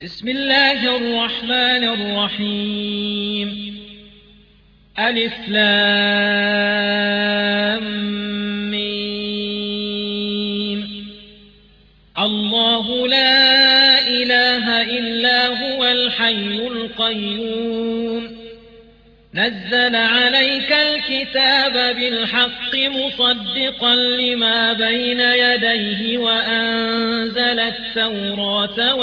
بسم الله الرحمن الرحيم. ألف لام ميم. الله لا إله إلا هو الحي القيوم نزل عليك الكتاب بالحق مصدقا لما بين يديه وأنزل التوراة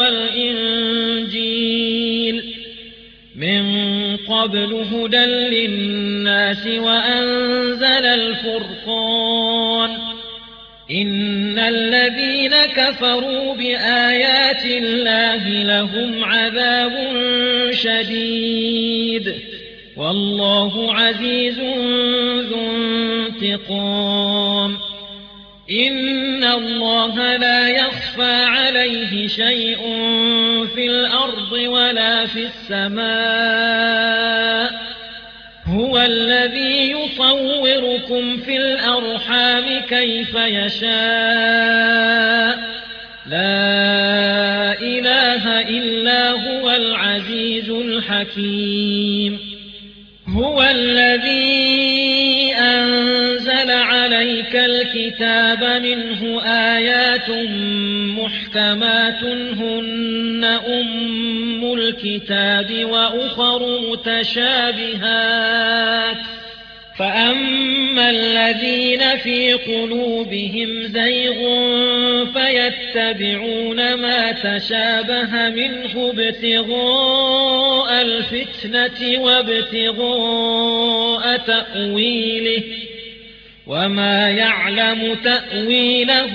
والإنجيل من قبل هدى للناس وأنزل الفرقان إن الذين كفروا بآيات الله لهم عذاب شديد والله عزيز ذو انتقام. إن الله لا يخفى عليه شيء في الأرض ولا في السماء هو الذي يصوركم في الأرحام كيف يشاء لا إله إلا هو العزيز الحكيم. هو الذي أنزل عليك الكتاب منه آيات محكمات هن أم الكتاب وأخر متشابهات فأما الذين في قلوبهم زيغ فيتبعون ما تشابه منه ابتغاء الفتنة وابتغاء تأويله وما يعلم تأويله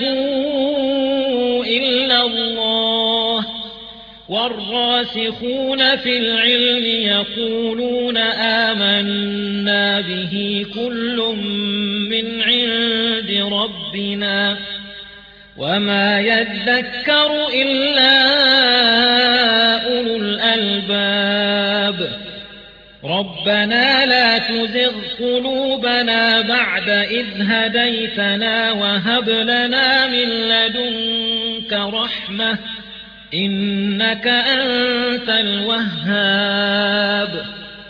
إلا الله والراسخون في العلم يقولون آمنا به كل من عند ربنا وما يذكر إلا أولو الألباب. ربنا لا تزغ قلوبنا بعد إذ هديتنا وهب لنا من لدنك رحمة إنك أنت الوهاب.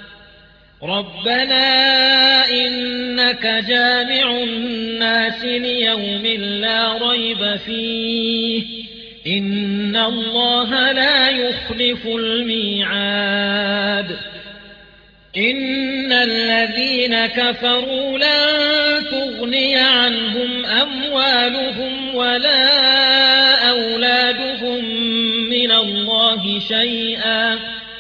ربنا إنك جامع الناس ليوم لا ريب فيه إن الله لا يخلف الميعاد. إن الذين كفروا لن تغني عنهم أموالهم ولا أولادهم من الله شيئا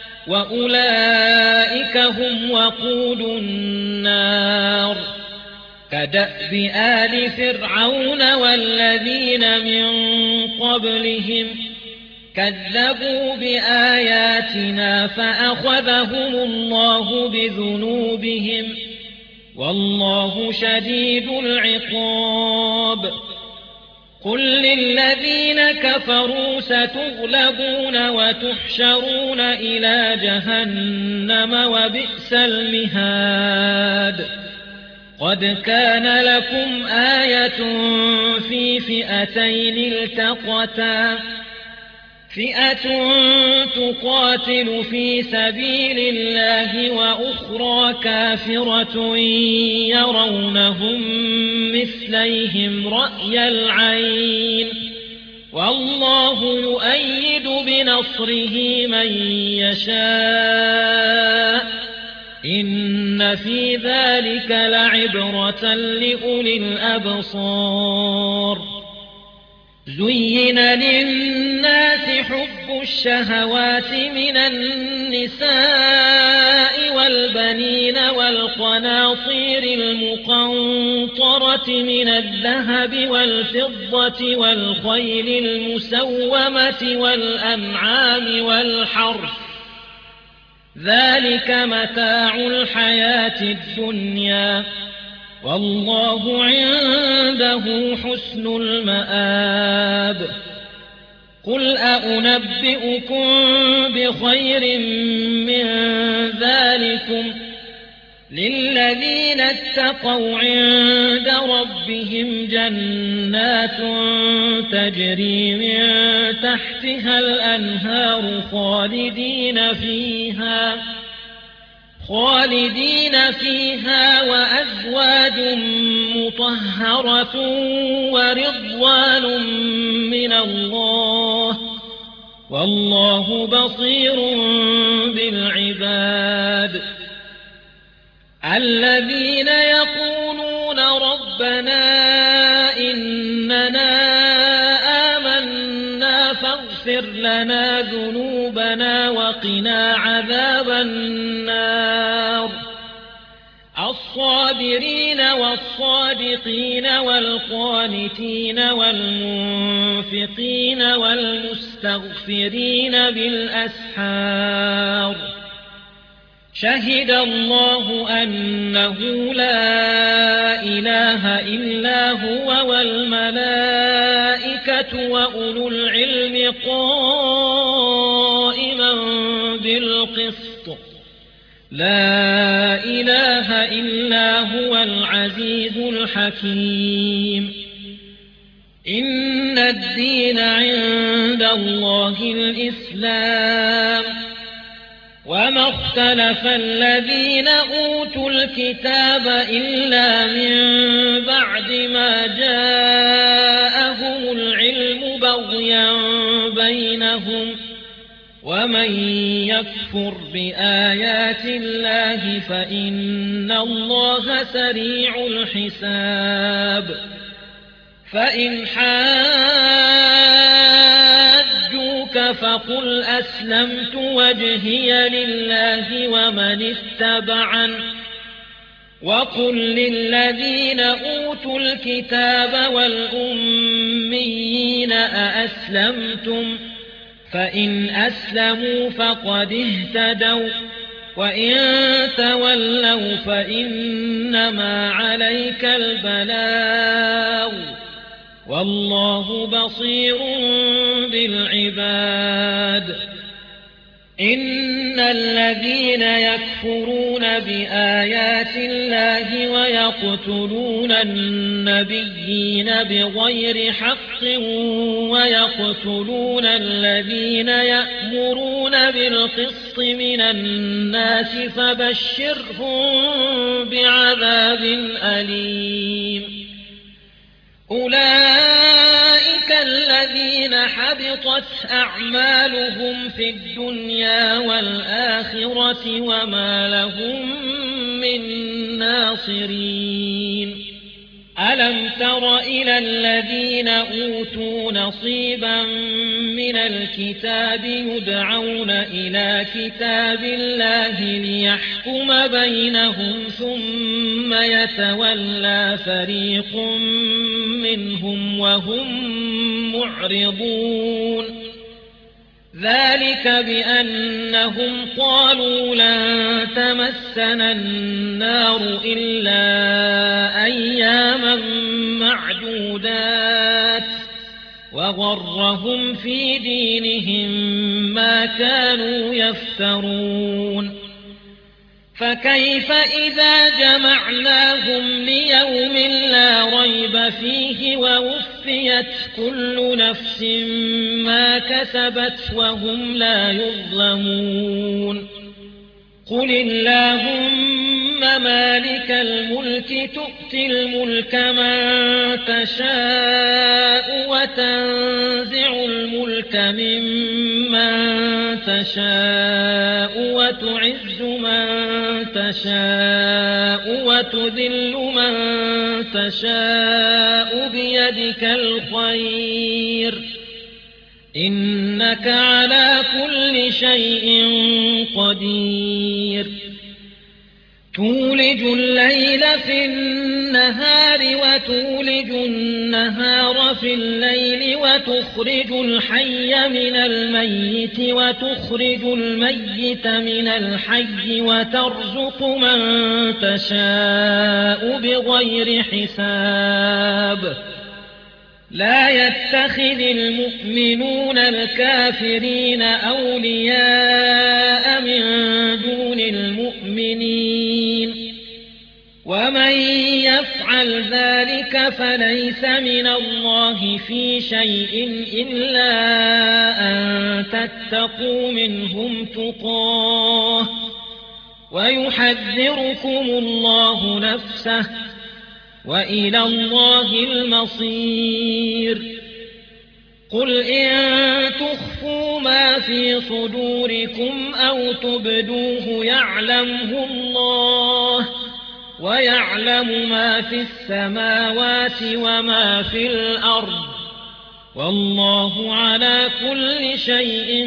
وأولئك هم وقود النار كدأب آل فرعون والذين من قبلهم كذبوا بآياتنا فأخذهم الله بذنوبهم والله شديد العقاب. قل للذين كفروا ستغلبون وتحشرون إلى جهنم وبئس المهاد. قد كان لكم آية في فئتين التقتا فئة تقاتل في سبيل الله وأخرى كافرة يرونهم مثليهم رأي العين والله يؤيد بنصره من يشاء إن في ذلك لعبرة لأولي الأبصار. زين للناس حب الشهوات من النساء والبنين والقناطير المقنطرة من الذهب والفضة والخيل المسومة والأنعام والحرث ذلك متاع الحياة الدنيا والله عنده حسن المآب. قل أأنبئكم بخير من ذلكم للذين اتقوا عند ربهم جنات تجري من تحتها الأنهار خالدين فيها وأزواج مطهرة ورضوان من الله والله بصير بالعباد الذين يقولون ربنا إننا آمنا فاغفر لنا ذنوبنا وقنا عذاب النار الصابرين والصادقين والقانتين والمنفقين والمستغفرين بالأسحار شهد الله أنه لا إله إلا هو والملائكة وأولو العلم قائما بالقسط لا إله إلا هو العزيز الحكيم إن الدين عند الله الإسلام وما اختلف الذين أوتوا الكتاب إلا من بعد ما جاءهم العلم بغيا بينهم ومن يكفر بآيات الله فإن الله سريع الحساب فإن حاجوك فقل أسلمت وجهي لله ومن اتبعن وقل للذين أوتوا الكتاب والأميين أأسلمتم فإن أسلموا فقد اهتدوا وإن تولوا فإنما عليك البلاغ والله بصير بالعباد إن الذين يكفرون بآيات الله ويقتلون النبيين بغير حق ويقتلون الذين يأمرون بالقسط من الناس فبشرهم بعذاب أليم أولئك الذين حبطت أعمالهم في الدنيا والآخرة وما لهم من ناصرين ألم تر إلى الذين أوتوا نصيبا من الكتاب يدعون إلى كتاب الله ليحكم بينهم ثم يتولى فريق منهم وهم معرضون ذلك بأنهم قالوا لن تمسنا النار إلا أياما معدودات وغرهم في دينهم ما كانوا يفترون فكيف إذا جمعناهم ليوم لا ريب فيه ووفيت كل نفس ما كسبت وهم لا يظلمون قل اللهم مالك الملك تؤتي الملك من تشاء وتنزع الملك ممن تشاء وتعز من تشاء وتذل من تشاء بيدك الخير إنك على كل شيء قدير تولج الليل في النهار وتولج النهار في الليل وتخرج الحي من الميت وتخرج الميت من الحي وترزق من تشاء بغير حساب لا يتخذ المؤمنون الكافرين أولياء من دون المؤمنين ومن يفعل ذلك فليس من الله في شيء إلا أن تتقوا منهم تقاه ويحذركم الله نفسه وإلى الله المصير. قل إن تخفوا ما في صدوركم أو تبدوه يعلمه الله ويعلم ما في السماوات وما في الأرض والله على كل شيء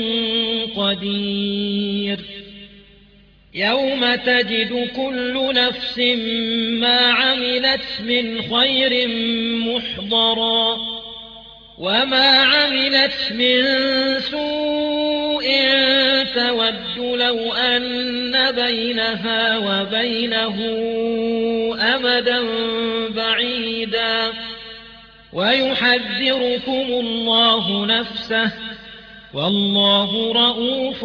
قدير. يوم تجد كل نفس ما عملت من خير محضرا وما عملت من سوء تود لو أن بينها وبينه أمدا بعيدا ويحذركم الله نفسه والله رءوف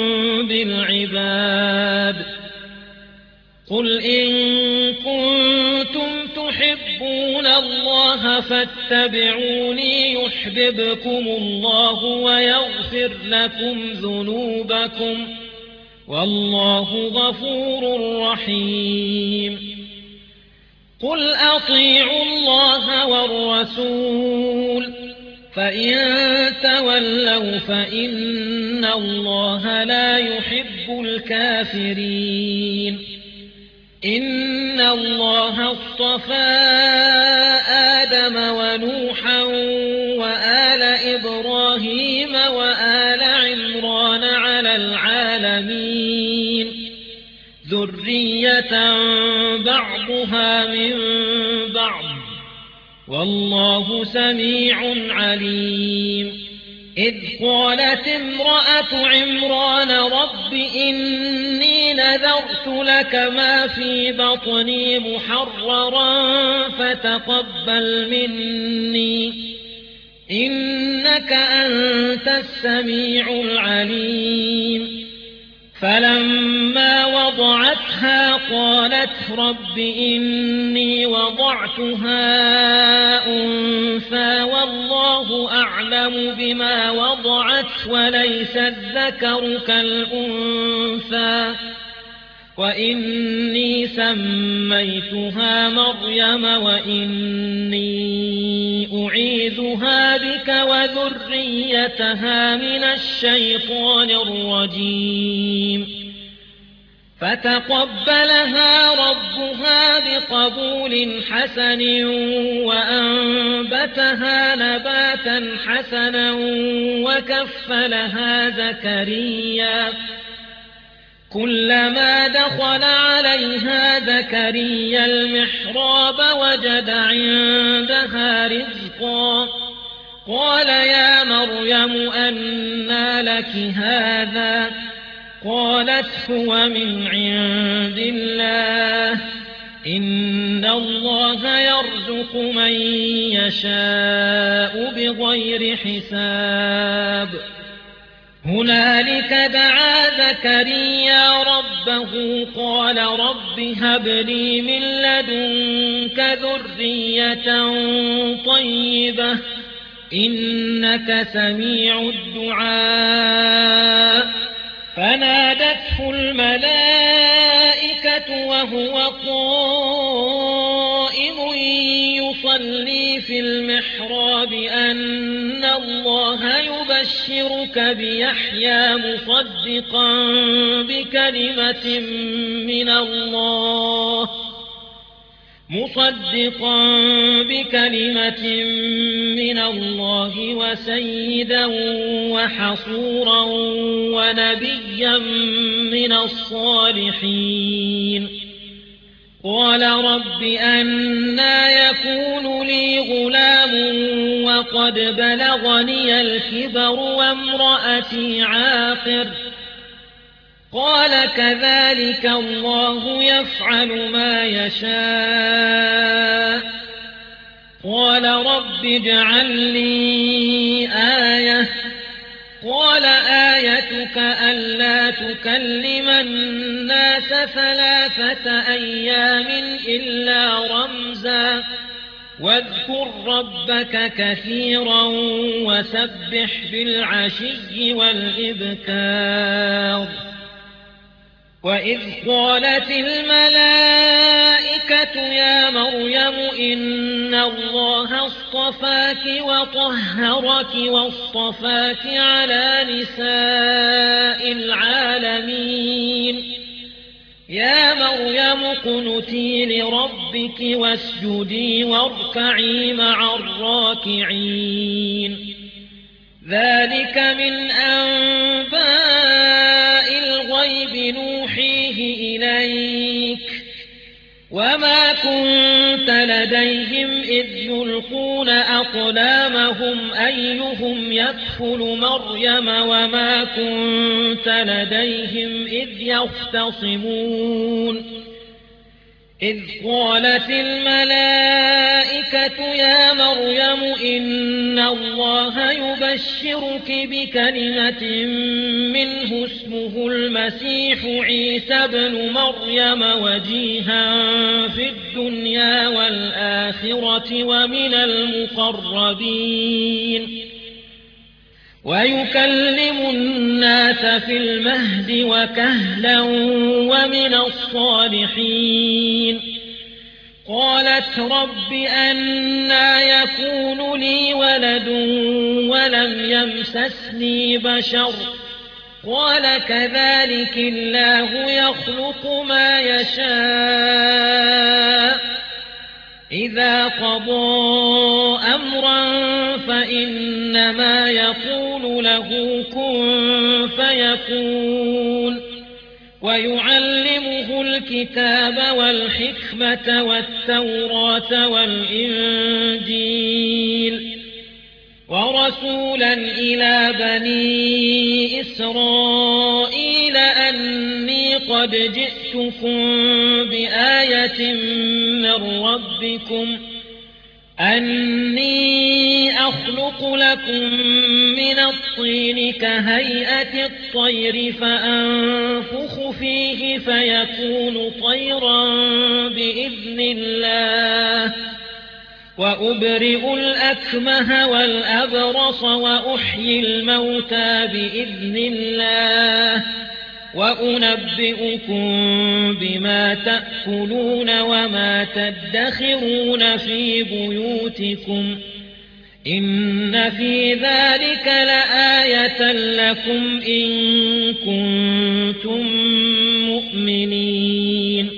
بالعباد. قل إن كنتم تحبون الله فاتبعوني يحببكم الله ويغفر لكم ذنوبكم والله غفور رحيم. قل أطيعوا الله والرسول فإن تولوا فإن الله لا يحب الكافرين. إن الله اصطفى آدم ونوحا وآل إبراهيم وآل عمران على العالمين ذرية بعضها من بعض والله سميع عليم. إذ قالت امرأة عمران رب إني نذرت لك ما في بطني محررا فتقبل مني إنك أنت السميع العليم. فلما وضعتها قالت رب إني وضعتها أنثى والله أعلم بما وضعت وليس الذكر كالأنثى وإني سميتها مريم وإني أعيذها بك وذريتها من الشيطان الرجيم. فتقبلها ربها بقبول حسن وأنبتها نباتا حسنا وكفلها زكريا. كلما دخل عليها زكريا المحراب وجد عندها رزقا قال يا مريم أنى لك هذا قالت هو من عند الله إن الله يرزق من يشاء بغير حساب. هنالك دعا زكريا ربه قال رب هب لي من لدنك ذرية طيبة إنك سميع الدعاء. فنادته الملائكة وهو قائم يصلي في المحراب أن الله يبشرك بيحيى مصدقا بكلمة من الله وسيدا وحصورا ونبيا من الصالحين. قال رب أنى يكون لي غلام وقد بلغني الكبر وامرأتي عاقر قال كذلك الله يفعل ما يشاء. قال رب اجعل لي آية قال آيتك ألا تكلم الناس 3 أيام إلا رمزا واذكر ربك كثيرا وسبح بالعشي والإبكار وإذ قالت الملائكة يا مريم إن الله اصطفاك وطهرك واصطفاك على نساء العالمين يا مريم اقنتي لربك واسجدي واركعي مع الراكعين ذلك من أنباء الغيب نوحيه إليك وما كنت لديهم إذ يلقون أقلامهم أيهم يكفل مريم وما كنت لديهم إذ يختصمون إذ قالت الملائكة يا مريم إن الله يبشرك بكلمة منه اسمه المسيح عيسى بن مريم وجيها في الدنيا والآخرة ومن المقربين ويكلم الناس في المهد وكهلا ومن الصالحين قالت رب أنى يكون لي ولد ولم يمسسني بشر قال كذلك الله يخلق ما يشاء إذا قضى أمرا فإنما يقول له كن فيكون ويعلمه الكتاب والحكمة والتوراة والإنجيل ورسولا إلى بني إسرائيل أني قد جئتكم بآية من ربكم أني أخلق لكم من الطين كهيئة الطير فأنفخ فيه فيكون طيرا بإذن الله وأبرئ الأكمه والأبرص وأحيي الموتى بإذن الله وأنبئكم بما تأكلون وما تدخرون في بيوتكم إن في ذلك لآية لكم إن كنتم مؤمنين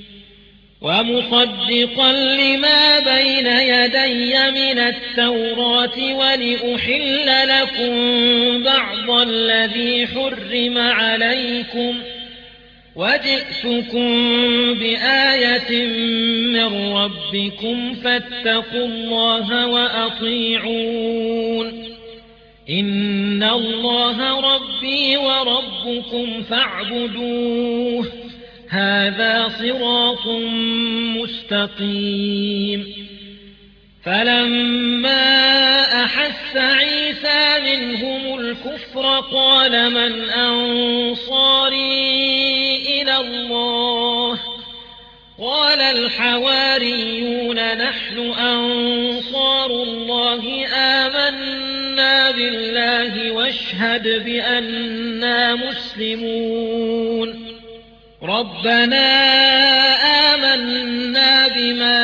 ومصدقا لما بين يدي من التوراة ولأحل لكم بعض الذي حرم عليكم وجئتكم بآية من ربكم فاتقوا الله وأطيعون إن الله ربي وربكم فاعبدوه هذا صراط مستقيم فلما أحس عيسى منهم الكفر قال من أنصاري إلى الله قال الحواريون نحن أنصار الله آمنا بالله واشهد بأننا مسلمون ربنا آمنا بما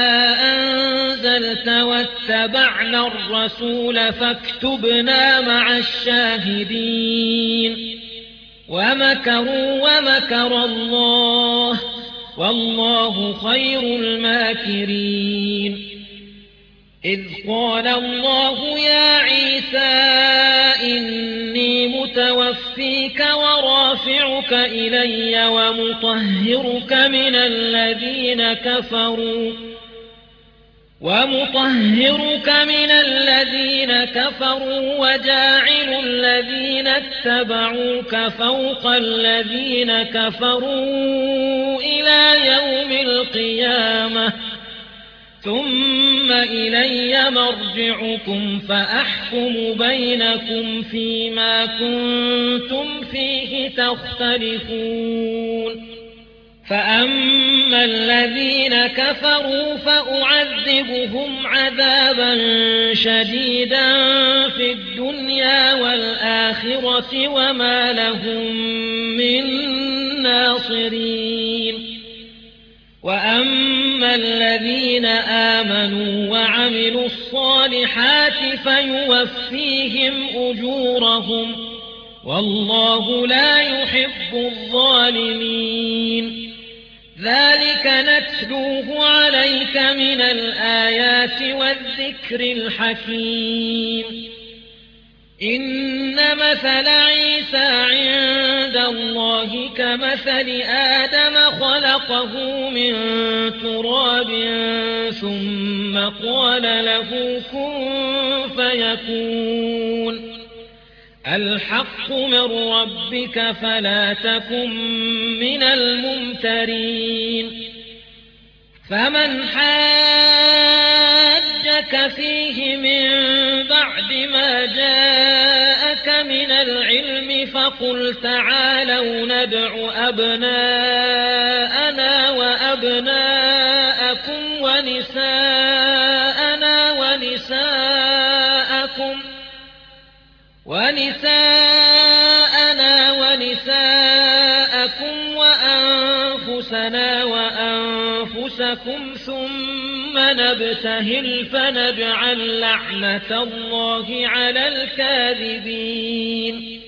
أنزلت واتبعنا الرسول فاكتبنا مع الشاهدين ومكروا ومكر الله والله خير الماكرين إذ قال الله يا عيسى إني متوفيك ورافعك إلي ومطهرك من الذين كفروا وجاعل الذين اتبعوك فوق الذين كفروا إلى يوم القيامة ثم إلي مرجعكم فأحكم بينكم فيما كنتم فيه تختلفون فأما الذين كفروا فأعذبهم عذابا شديدا في الدنيا والآخرة وما لهم من ناصرين وأما الذين آمنوا وعملوا الصالحات فيوفيهم أجورهم والله لا يحب الظالمين ذلك نتلوه عليك من الآيات والذكر الحكيم إن مثل عيسى عند الله كمثل آدم خلقه من تراب ثم قال له كن فيكون الحق من ربك فلا تكن من الممترين فمن حاجك فيه من بعد ما جاءك من العلم فقل تعالوا ندع أبناءنا وأبناءكم ونساءنا ونساءكم وأنفسنا وأنفسكم ثم نبتهل فنجعل لعنة الله على الكاذبين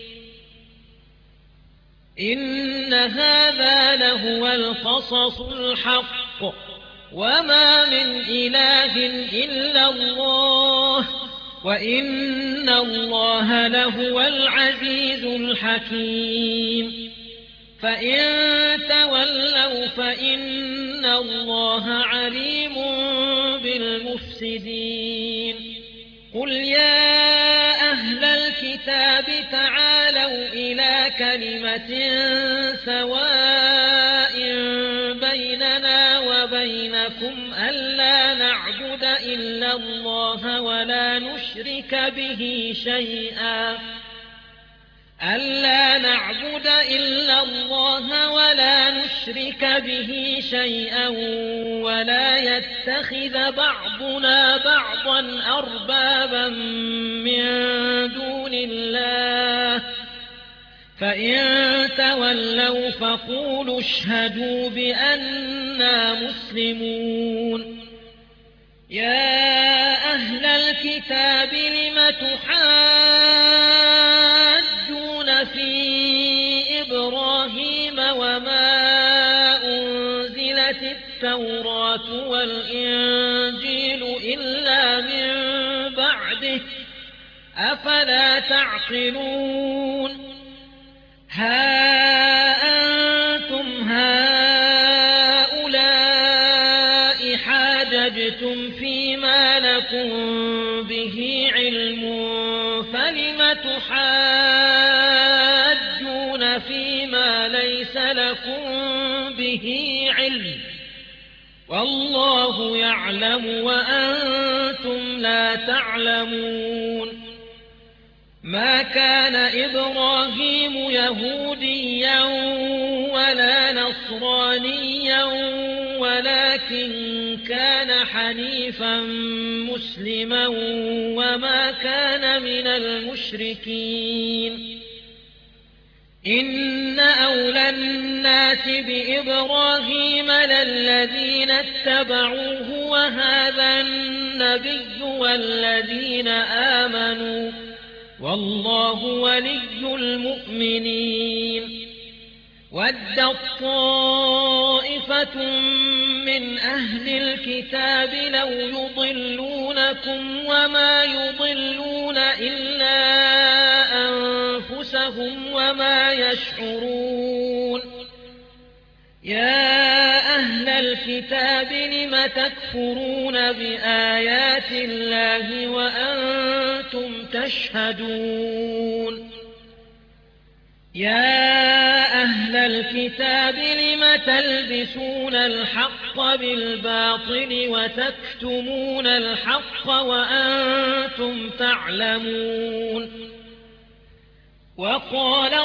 إن هذا لهو القصص الحق وما من إله إلا الله وإن الله لهو العزيز الحكيم فإن تولوا فإن الله عليم بالمفسدين قل يا أهل الكتاب تعالوا إلى كلمة سواء بيننا وبينكم ألا نعبد إلا الله ولا نشرك به شيئا ولا يتخذ بعضنا بعضا أربابا من دون الله فإن تولوا فقولوا اشهدوا بأننا مسلمون يا أهل الكتاب لم تحاجون في إبراهيم وما أنزلت التوراة والإنجيل إلا من بعده أفلا تعقلون ها أنتم هؤلاء حاججتم فيما لكم به علم فلم تحاجون فيما ليس لكم به علم والله يعلم وأنتم لا تعلمون ما كان إبراهيم يهوديا ولا نصرانيا ولكن كان حنيفا مسلما وما كان من المشركين إن أولى الناس بإبراهيم للذين اتبعوه وهذا النبي والذين آمنوا والله ولي المؤمنين ودت طائفة من أهل الكتاب لو يضلونكم وما يضلون إلا أنفسهم وما يشعرون يا أهل الكتاب لم تكفرون بآيات الله وأنتم تشهدون يا أهل الكتاب لم تلبسون الحق الحق بالباطل وتكتمون الحق وأنتم تعلمون. وقالت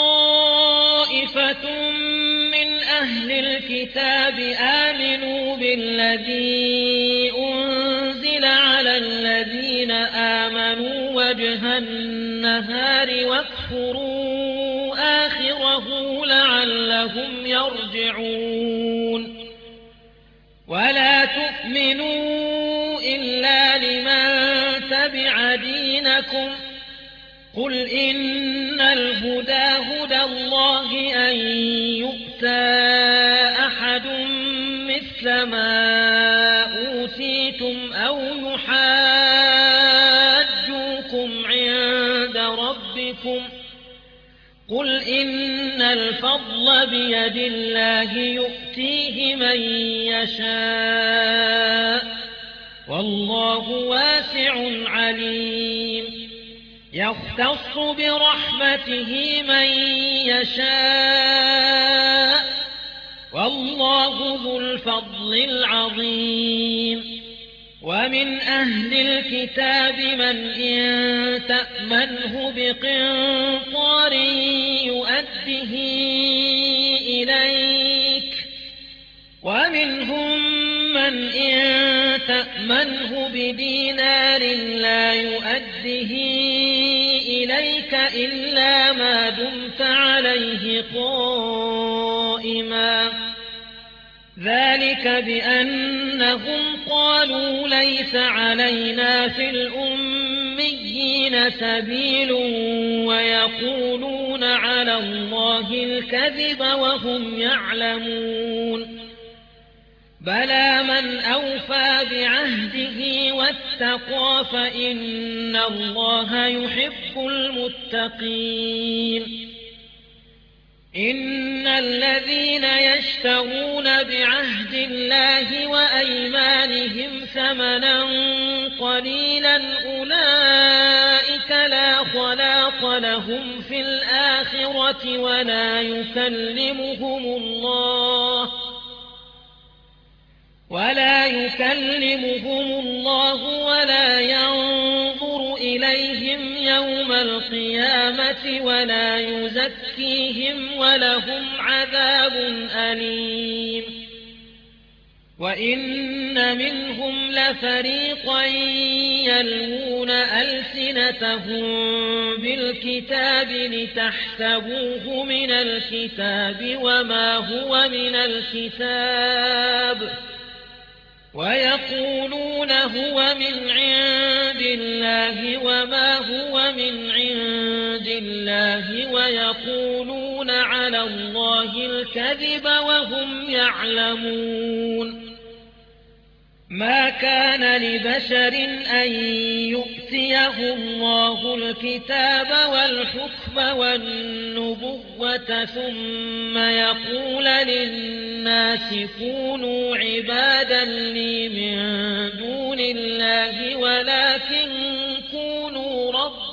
طائفة من أهل الكتاب آمنوا بالذي أنزل على الذين آمنوا وجه النهار واكفروا آخره لعلهم يرجعون. ولا تؤمنوا إلا لمن تبع دينكم. قل إن الهدى هدى الله أن يؤتى أحد مثل ما أوتيتم أو يحاجوكم عند ربكم. قل إن الفضل بيد الله يؤتيه من يشاء والله واسع عليم. يختص برحمته من يشاء والله ذو الفضل العظيم. ومن أهل الكتاب من إن تأمنه بقنطار يؤده إليك ومنهم من إن تأمنه بدينار لا يؤده إليك إلا ما دمت عليه قائما. ذلك بأنهم قالوا ليس علينا في الأميين سبيل ويقولون على الله الكذب وهم يعلمون. بلى من أوفى بعهده واتقى فإن الله يحب المتقين. إن الذين يشترون بعهد الله وأيمانهم ثمنا قليلا أولئك لا خلاق لهم في الآخرة ولا يكلمهم الله ولا ينظر إليهم يوم القيامة ولا يزكيهم ولهم عذاب أليم. وإن منهم لفريقا يلوون ألسنتهم بالكتاب لتحسبوه من الكتاب وما هو من الكتاب ويقولون هو من عند الله وما هو من عند الله ويقولون على الله الكذب وهم يعلمون. ما كان لبشر أن يؤتيه الله الكتاب والحكم والنبوة ثم يقول للناس كونوا عبادا لي من دون الله ولكن كونوا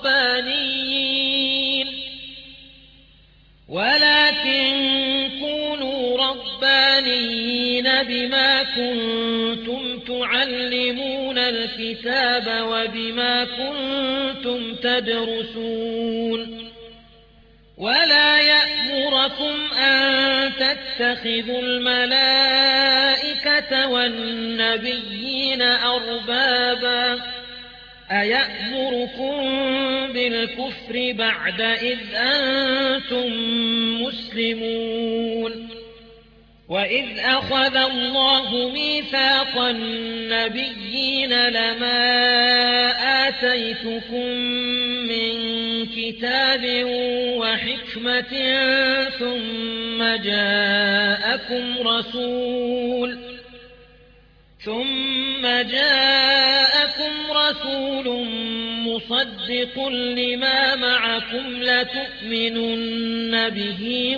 ربانيين بما كنتم تعلمون الكتاب وبما كنتم تدرسون. ولا يأمركم أن تتخذوا الملائكة والنبيين أربابا أيأمركم بالكفر بعد إذ أنتم مسلمون. وإذ أخذ الله ميثاق النبيين لما آتيتكم من كتاب وحكمة ثم جاءكم رسول مصدق لما معكم لتؤمنن به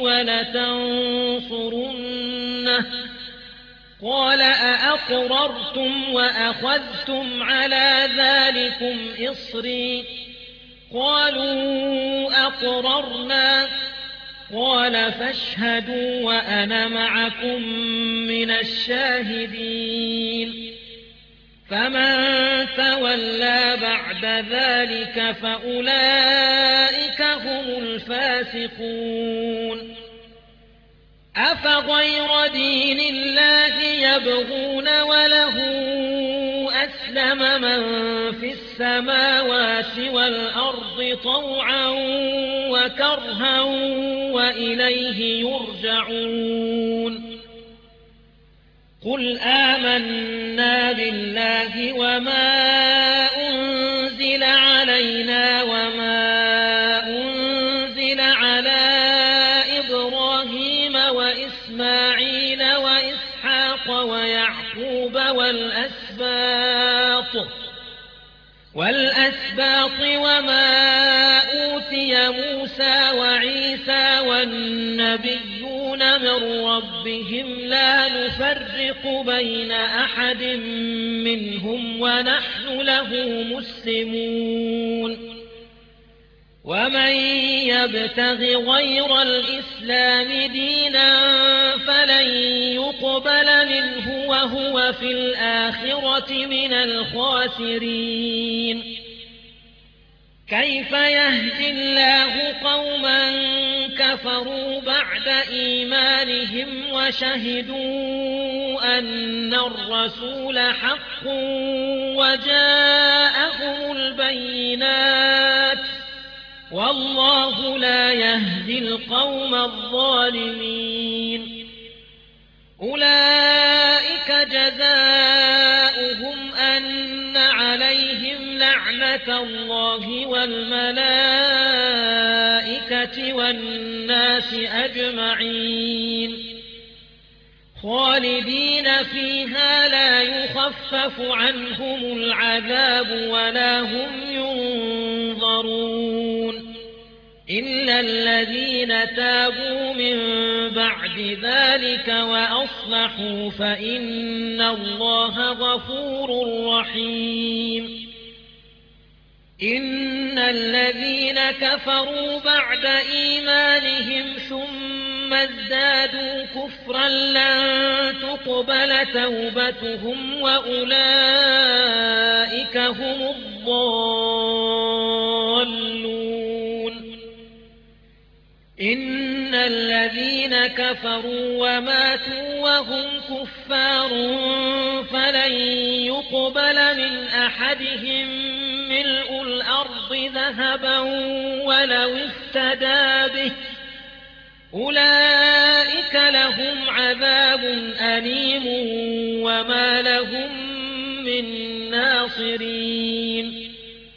ولتنصرنه قال أأقررتم وأخذتم على ذلكم إصري قالوا أقررنا قال فاشهدوا وأنا معكم من الشاهدين فمن تولى بعد ذلك فأولئك هم الفاسقون أفغير دين الله يبغون وله أسلم من في السماوات والأرض طوعا وكرها وإليه يرجعون قل آمنا بالله وما أنزل علينا وما أنزل على إبراهيم وإسماعيل وإسحاق ويعقوب والأسباط وما أوتي موسى وعيسى والنبيون من ربهم لا نفرق بين أحد منهم ونحن له مسلمون ومن يبتغ غير الإسلام دينا فلن يقبل منه وهو في الآخرة من الخاسرين كيف يهدي الله قوما كفروا بعد إيمانهم وشهدوا أن الرسول حق وجاءهم البينات والله لا يهدي القوم الظالمين أولئك جزاؤهم أن عليهم لعنة الله والملائكة والناس أجمعين خالدين فيها لا يخفف عنهم العذاب ولا هم ينظرون إلا الذين تابوا من بعد ذلك وأصلحوا فإن الله غفور رحيم إن الذين كفروا بعد إيمانهم ثم ازدادوا كفرا لن تقبل توبتهم وأولئك هم الضالون إن الذين كفروا وماتوا وهم كفار فلن يقبل من أحدهم ملء الأرض ذهبا ولو افتدى به أولئك لهم عذاب أليم وما لهم من ناصرين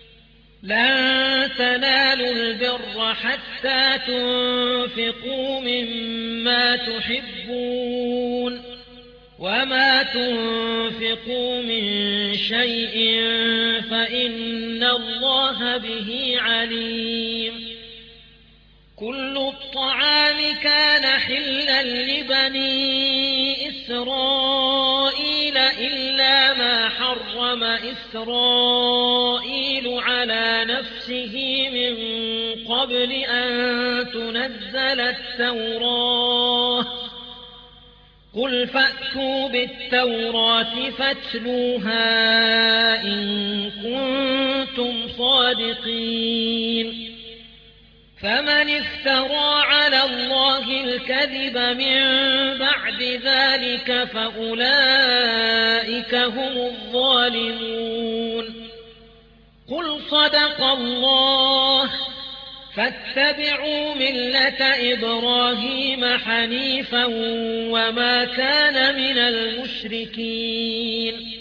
لن تنالوا البر حتى تنفقوا مما تحبون وما تنفقوا من شيء فإن الله به عليم كل الطعام كان حلا لبني إسرائيل إلا ما حرم إسرائيل على نفسه من قبل أن تنزل التوراة قل فأتوا بالتوراة فاتلوها إن كنتم صادقين فمن افترى على الله الكذب من بعد ذلك فأولئك هم الظالمون قل صدق الله فاتبعوا ملة إبراهيم حنيفا وما كان من المشركين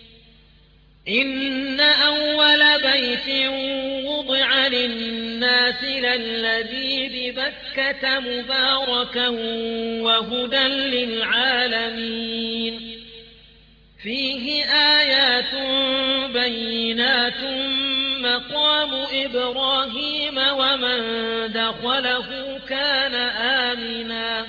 إن أول بيت وضع للناس للذي ببكة مباركا وهدى للعالمين فيه آيات بينات مقام إبراهيم ومن دخله كان آمنا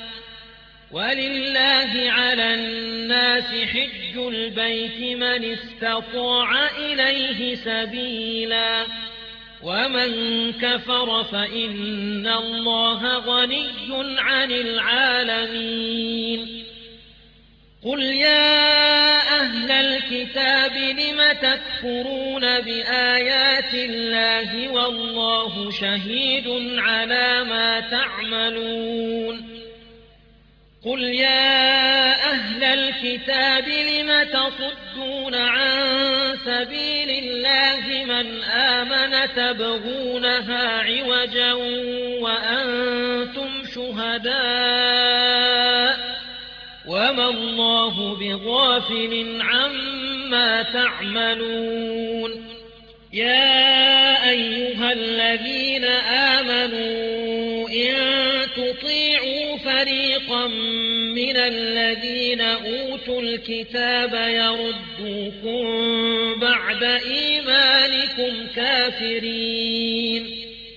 ولله على الناس حج البيت من استطاع إليه سبيلا ومن كفر فإن الله غني عن العالمين قل يا أهل الكتاب لم تكفرون بآيات الله والله شهيد على ما تعملون قل يا أهل الكتاب لم تصدون عن سبيل الله من آمن تبغونها عوجا وأنتم شهداء وما الله بغافل عما تعملون يا أيها الذين آمنوا إن تطيعوا فريقا من الذين أوتوا الكتاب يردوكم بعد إيمانكم كافرين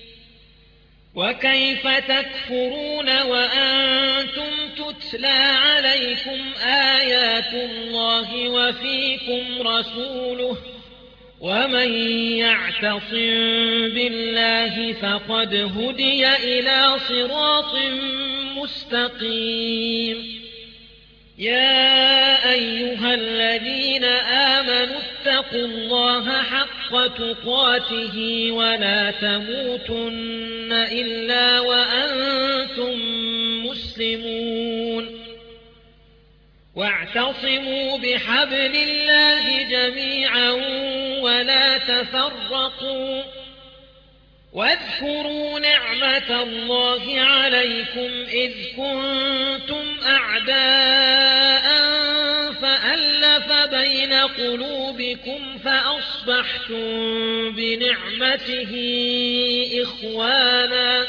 وكيف تكفرون وأنتم تتلى عليكم آيات الله وفيكم رسوله ومن يعتصم بالله فقد هدي إلى صراط مستقيم يا أيها الذين آمنوا اتقوا الله حق تقاته ولا تموتن إلا وأنتم مسلمون واعتصموا بحبل الله جميعا ولا تفرقوا واذكروا نعمة الله عليكم إذ كنتم أعداء فألف بين قلوبكم فأصبحتم بنعمته إخوانا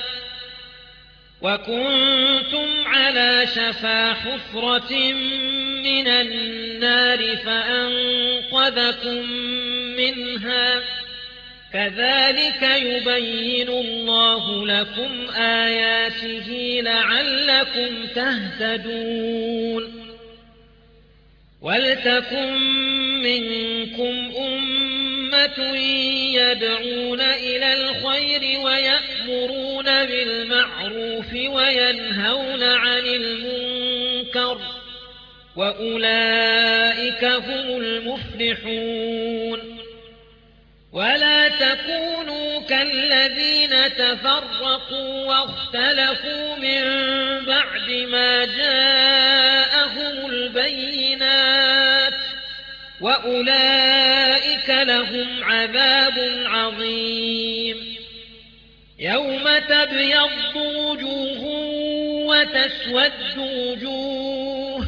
وكنتم على شفا حفرة من النار فأنقذكم منها كذلك يبين الله لكم آياته لعلكم تهتدون ولتكن منكم أمة يدعون إلى الخير ويأمرون بالمعروف وينهون عن المنكر وأولئك هم المفلحون ولا تكونوا كالذين تفرقوا واختلفوا من بعد ما جاءهم البينات وأولئك لهم عذاب عظيم يوم تبيض وجوه وتسود وجوه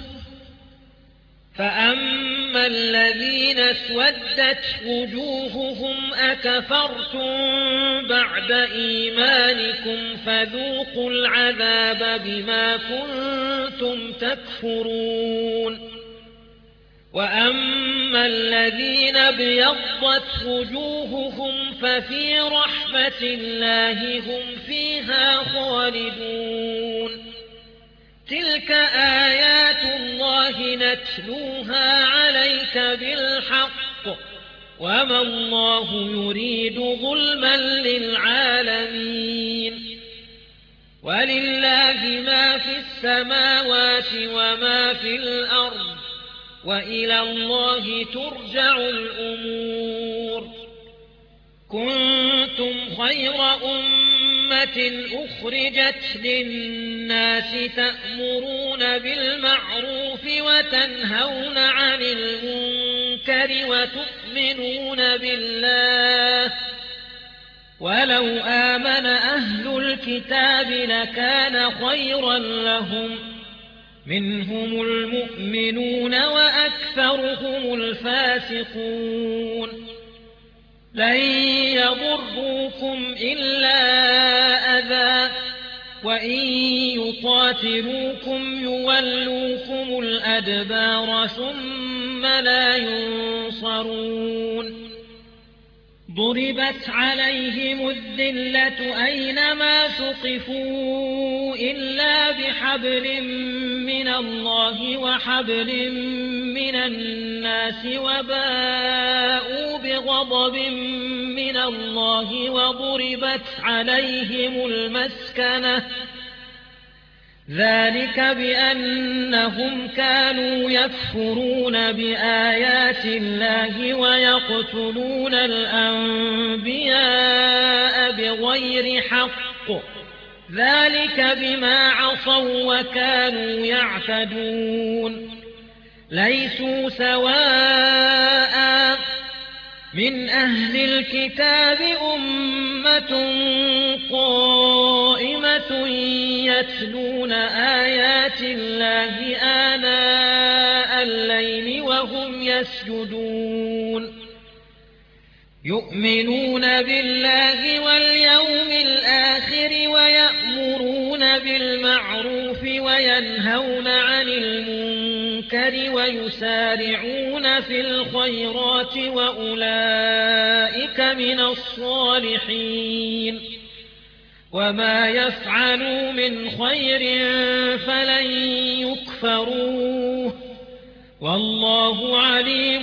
فأما الذين اسودت وجوههم أكفرتم بعد إيمانكم فذوقوا العذاب بما كنتم تكفرون وأما الذين ابيضت وجوههم ففي رحمة الله هم فيها خالدون تلك آيات الله نتلوها عليك بالحق وما الله يريد ظلما للعالمين ولله ما في السماوات وما في الأرض وإلى الله ترجع الأمور كنتم خير أمة أخرجت للناس تأمرون بالمعروف وتنهون عن المنكر وتؤمنون بالله ولو آمن أهل الكتاب لكان خيرا لهم منهم المؤمنون وأكثرهم الفاسقون لن يضروكم إلا أذى وإن يقاتلوكم يولوكم الأدبار ثم لا ينصرون ضربت عليهم الذلة أينما ثقفوا إلا بحبل من الله وحبل من الناس وباءوا بغضب من الله وضربت عليهم المسكنة ذلك بأنهم كانوا يكفرون بآيات الله ويقتلون الأنبياء بغير حق ذلك بما عصوا وكانوا يعتدون ليسوا سواء من أهل الكتاب أمة قائمة يتلون آيات الله آناء الليل وهم يسجدون يؤمنون بالله واليوم الآخر ويأمرون بالمعروف وينهون عن المنكر ويسارعون في الخيرات وأولئك من الصالحين وما يفعلوا من خير فلن يكفروه والله عليم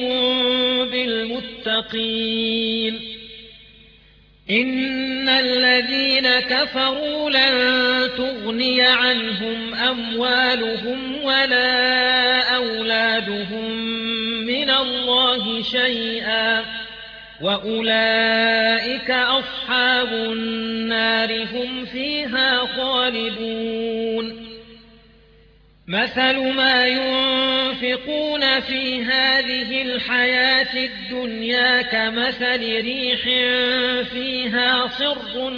بالمتقين إن الذين كفروا لن تغني عنهم أموالهم ولا أولادهم من الله شيئا وأولئك أصحاب النار هم فيها خالدون مثل ما ينفقون في هذه الحياة الدنيا كمثل ريح فيها صر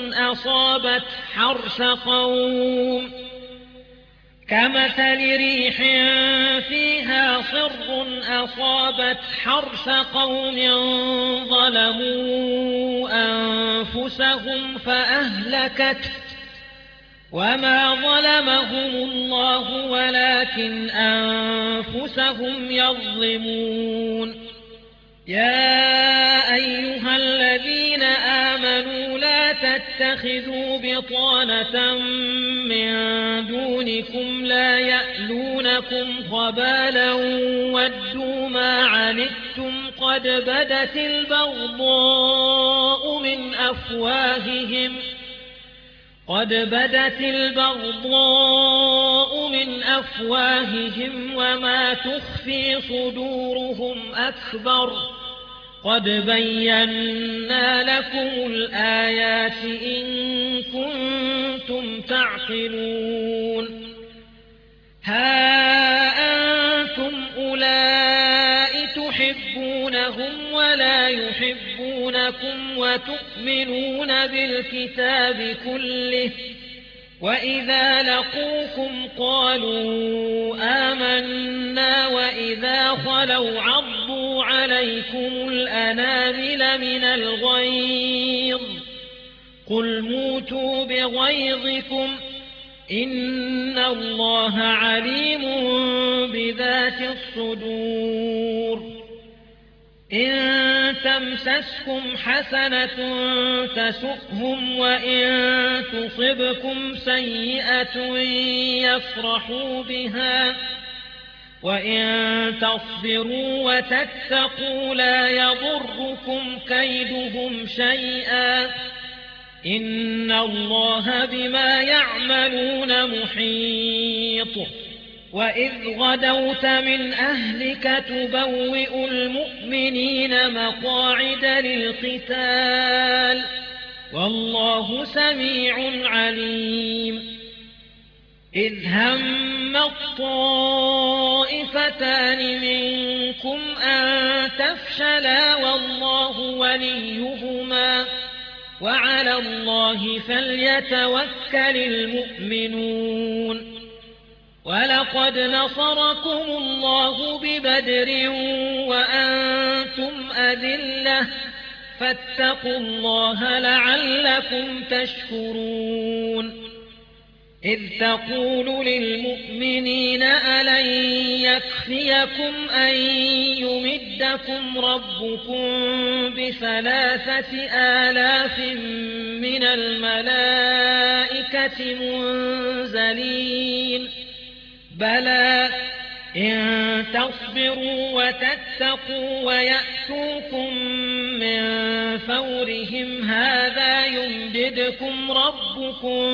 أصابت حرث قوم ظلموا أنفسهم فأهلكته وما ظلمهم الله ولكن أنفسهم يظلمون يا أيها الذين آمنوا لا تتخذوا بطانة من دونكم لا يألونكم خبالا ودوا ما عنتم قد بدت البغضاء من أفواههم وما تخفي صدورهم أكبر قد بينا لكم الآيات إن كنتم تعقلون ها أنتم أولئك تحبونهم ولا يحبونكم وتؤمنون بالكتاب كله وإذا لقوكم قالوا آمنا وإذا خلوا عضوا عليكم الأنامل من الغيظ قل موتوا بغيظكم إن الله عليم بذات الصدور إن تمسسكم حسنة تسؤهم وإن تصبكم سيئة يفرحوا بها وإن تصبروا وتتقوا لا يضركم كيدهم شيئا إن الله بما يعملون محيط وإذ غدوت من أهلك تبوئ المؤمنين مقاعد للقتال والله سميع عليم إذ هم الطائفتان منكم أن تفشلا والله وليهما وعلى الله فليتوكل المؤمنون ولقد نصركم الله ببدر وأنتم أذلة فاتقوا الله لعلكم تشكرون إذ تقول للمؤمنين ألن يكفيكم أن يمدكم ربكم ب3,000 من الملائكة منزلين بلى إن تصبروا وتتقوا ويأتوكم من فورهم هذا يمددكم ربكم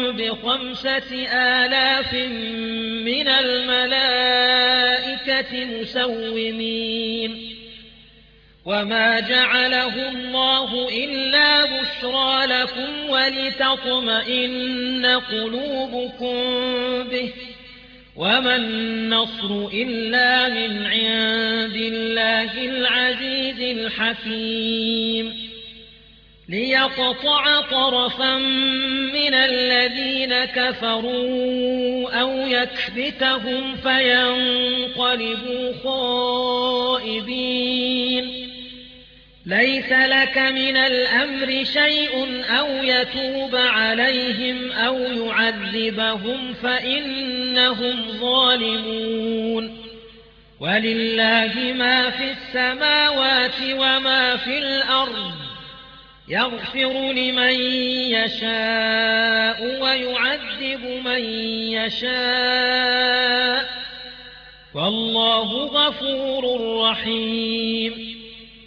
ب5000 من الملائكة مسومين وما جعله الله إلا بشرى لكم ولتطمئن قلوبكم به وما النصر إلا من عند الله العزيز الحكيم ليقطع طرفا من الذين كفروا أو يكبتهم فينقلبوا خائبين ليس لك من الأمر شيء أو يتوب عليهم أو يعذبهم فإنهم ظالمون ولله ما في السماوات وما في الأرض يغفر لمن يشاء ويعذب من يشاء والله غفور رحيم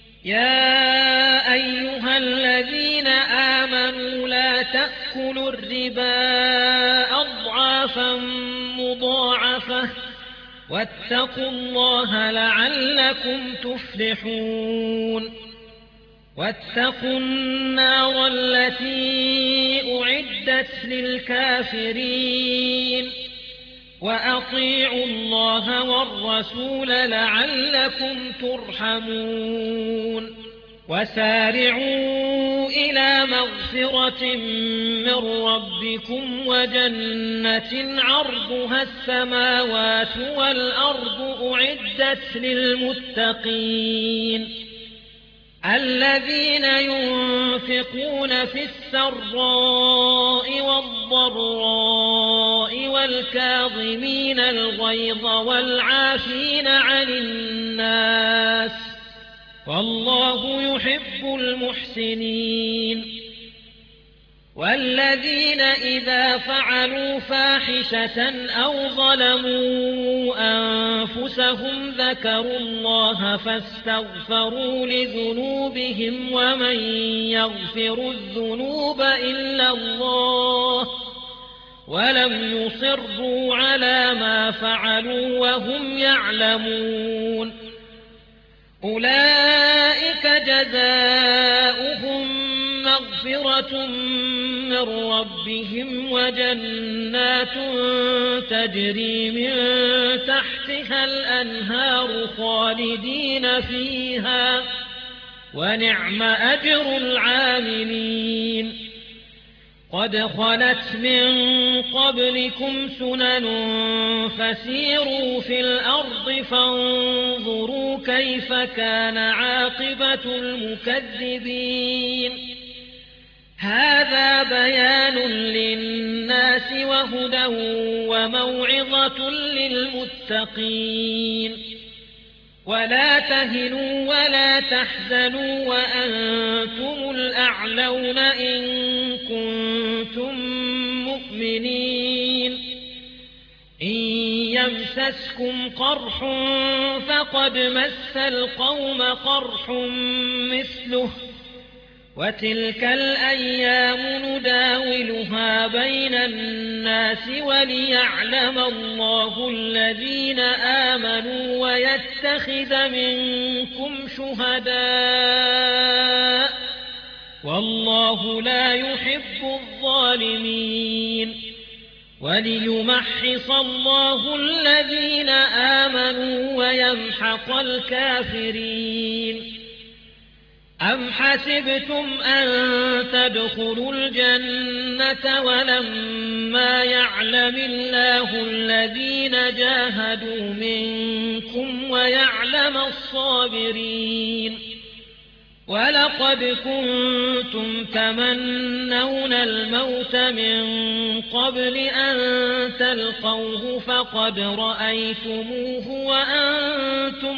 يا أيها الذين آمنوا لا تأكلوا الربا أضعافا مضاعفة واتقوا الله لعلكم تفلحون واتقوا النار التي أعدت للكافرين وأطيعوا الله والرسول لعلكم ترحمون وسارعوا إلى مغفرة من ربكم وجنة عرضها السماوات والأرض أعدت للمتقين الذين ينفقون في السراء والضراء والكاظمين الغيظ والعافين عن الناس والله يحب المحسنين والذين إذا فعلوا فاحشة أو ظلموا أنفسهم ذكروا الله فاستغفروا لذنوبهم ومن يغفر الذنوب إلا الله ولم يصروا على ما فعلوا وهم يعلمون أولئك جزاؤهم مغفرة من ربهم وجنات تجري من تحتها الأنهار خالدين فيها ونعم أجر العاملين قد خلت من قبلكم سنن فسيروا في الأرض فانظروا كيف كان عاقبة المكذبين هذا بيان للناس وهدى وموعظة للمتقين ولا تهنوا ولا تحزنوا وأنتم الأعلون إن كنتم مؤمنين إن يمسسكم قرح فقد مس القوم قرح مثله وتلك الأيام نداولها بين الناس وليعلم الله الذين آمنوا ويتخذ منكم شهداء والله لا يحب الظالمين وليمحص الله الذين آمنوا ويمحق الكافرين أم حسبتم أن تدخلوا الجنة ولما يعلم الله الذين جاهدوا منكم ويعلم الصابرين ولقد كنتم تمنون الموت من قبل أن تلقوه فقد رأيتموه وأنتم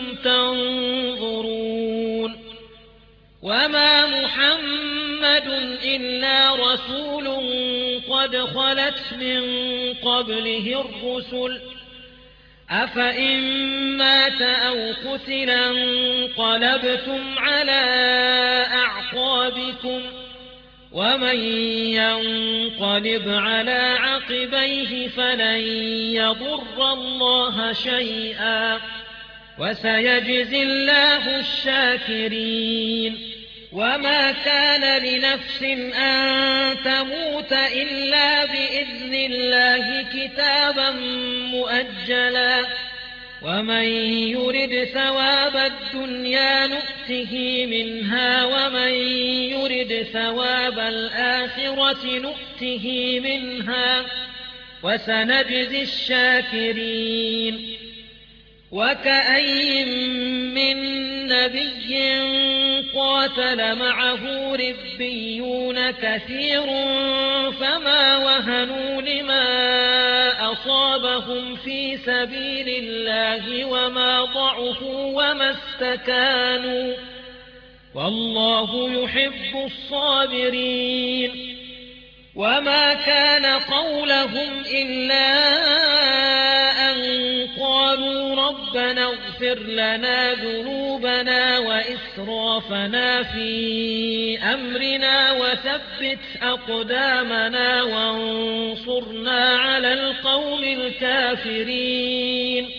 تنظرون وما محمد إلا رسول قد خلت من قبله الرسل أفإن مات أو قتل انقلبتم على أعقابكم ومن ينقلب على عقبيه فلن يضر الله شيئا وسيجزي الله الشاكرين وما كان لنفس أن تموت إلا بإذن الله كتابا مؤجلا ومن يرد ثواب الدنيا نؤته منها ومن يرد ثواب الآخرة نؤته منها وسنجزي الشاكرين وكأين من نبي قاتل معه ربيون كثير فما وهنوا لما أصابهم في سبيل الله وما ضعفوا وما استكانوا والله يحب الصابرين وما كان قولهم إلا أن قالوا ربنا اغفر لنا ذنوبنا وإسرافنا في أمرنا وثبت أقدامنا وانصرنا على القوم الكافرين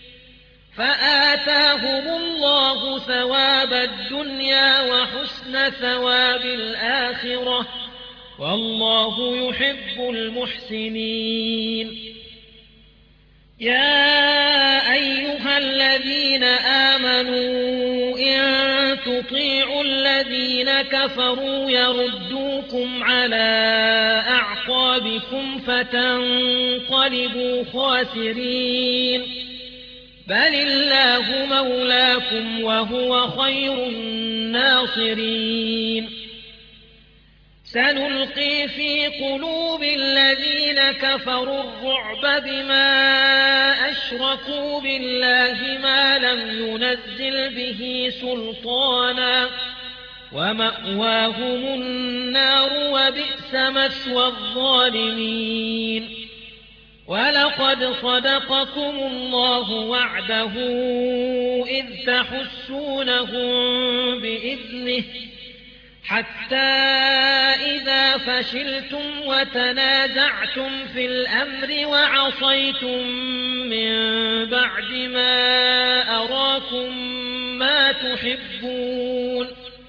فآتاهم الله ثواب الدنيا وحسن ثواب الآخرة والله يحب المحسنين يا أيها الذين آمنوا إن تطيعوا الذين كفروا يردوكم على أعقابكم فتنقلبوا خاسرين بل الله مولاكم وهو خير الناصرين سنلقي في قلوب الذين كفروا الرعب بما أشركوا بالله ما لم ينزل به سلطانا ومأواهم النار وبئس مثوى الظالمين ولقد صدقكم الله وعده إذ تحسونهم بإذنه حتى إذا فشلتم وتنازعتم في الأمر وعصيتم من بعد ما أراكم ما تحبون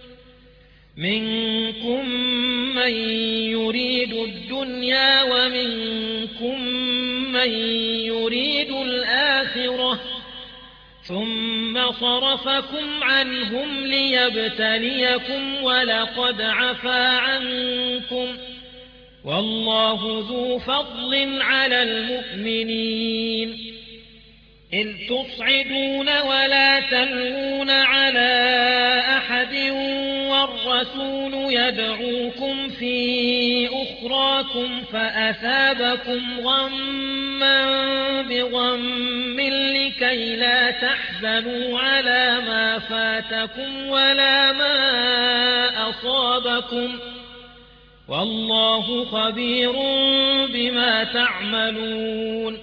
منكم من يريد الدنيا ومنكم من يريد الآخرة ثم صرفكم عنهم ليبتليكم ولقد عفا عنكم والله ذو فضل على المؤمنين إذ تصعدون ولا تلوون على أحد والرسول يدعوكم في أخراكم فأثابكم غما بغم لكي لا تحزنوا على ما فاتكم ولا ما أصابكم والله خبير بما تعملون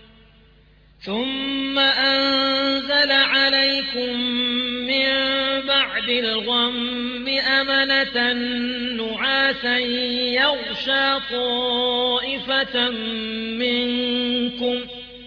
ثم أنزل عليكم من بعد الغم أمنة نعاسا يغشى طائفة منكم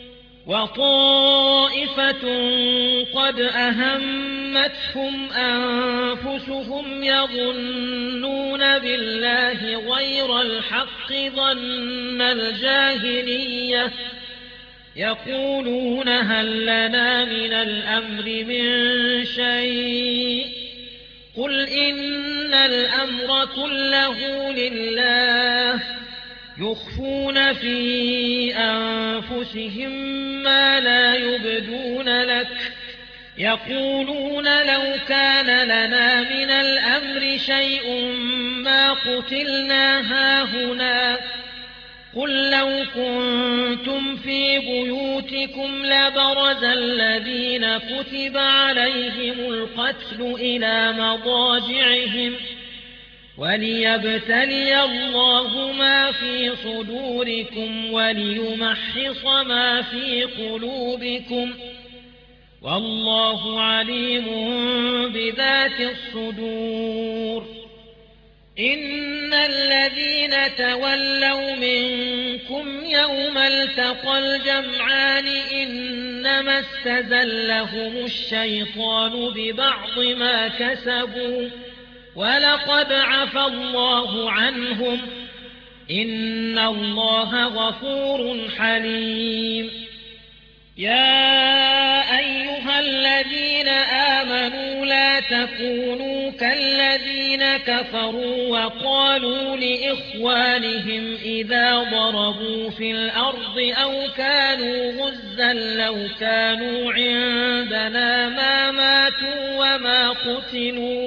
وطائفة قد أهمتهم أنفسهم يظنون بالله غير الحق ظن الجاهلية يقولون هل لنا من الأمر من شيء قل إن الأمر كله لله يخفون في أنفسهم ما لا يبدون لك يقولون لو كان لنا من الأمر شيء ما قتلنا هاهنا قل لو كنتم في بيوتكم لبرز الذين كتب عليهم القتل إلى مضاجعهم وليبتلي الله ما في صدوركم وليمحص ما في قلوبكم والله عليم بذات الصدور. إن الذين تولوا منكم يوم التقى الجمعان إنما استزلهم الشيطان ببعض ما كسبوا ولقد عفى الله عنهم إن الله غفور حليم. يا أيها الذين آمنوا لا تكونوا كالذين كفروا وقالوا لإخوانهم إذا ضربوا في الأرض أو كانوا غزا لو كانوا عندنا ما ماتوا وما قتلوا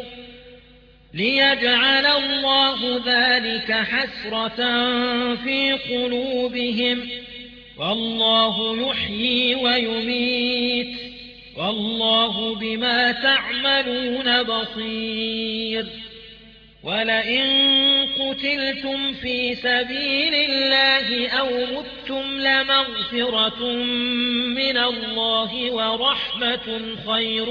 ليجعل الله ذلك حسرة في قلوبهم والله يحيي ويميت والله بما تعملون بصير. ولئن قتلتم في سبيل الله أو متم لمغفرة من الله ورحمة خير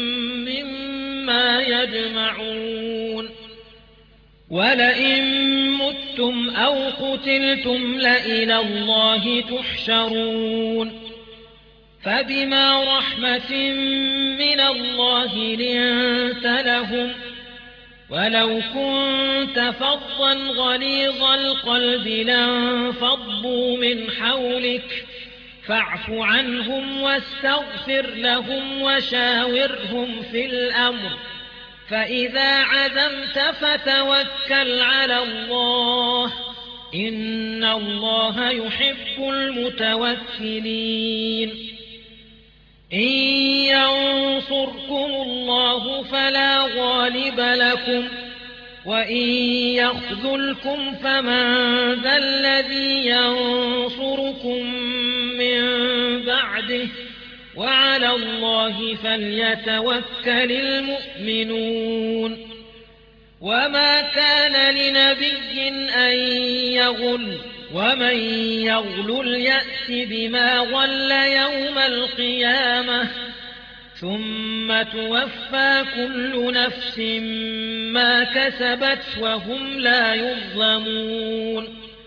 مما يجمعون. ولئن متم أو قتلتم لإلى الله تحشرون. فبما رحمة من الله لنت لهم ولو كنت فظا غليظ القلب لانفضوا من حولك فاعف عنهم واستغفر لهم وشاورهم في الأمر فإذا عزمت فتوكل على الله إن الله يحب المتوكلين. إن ينصركم الله فلا غالب لكم وإن يخذلكم فمن ذا الذي ينصركم من بعده وعلى الله فليتوكل المؤمنون. وما كان لنبي أن يغل ومن يغلل يأت بما غل يوم القيامة ثم توفى كل نفس ما كسبت وهم لا يظلمون.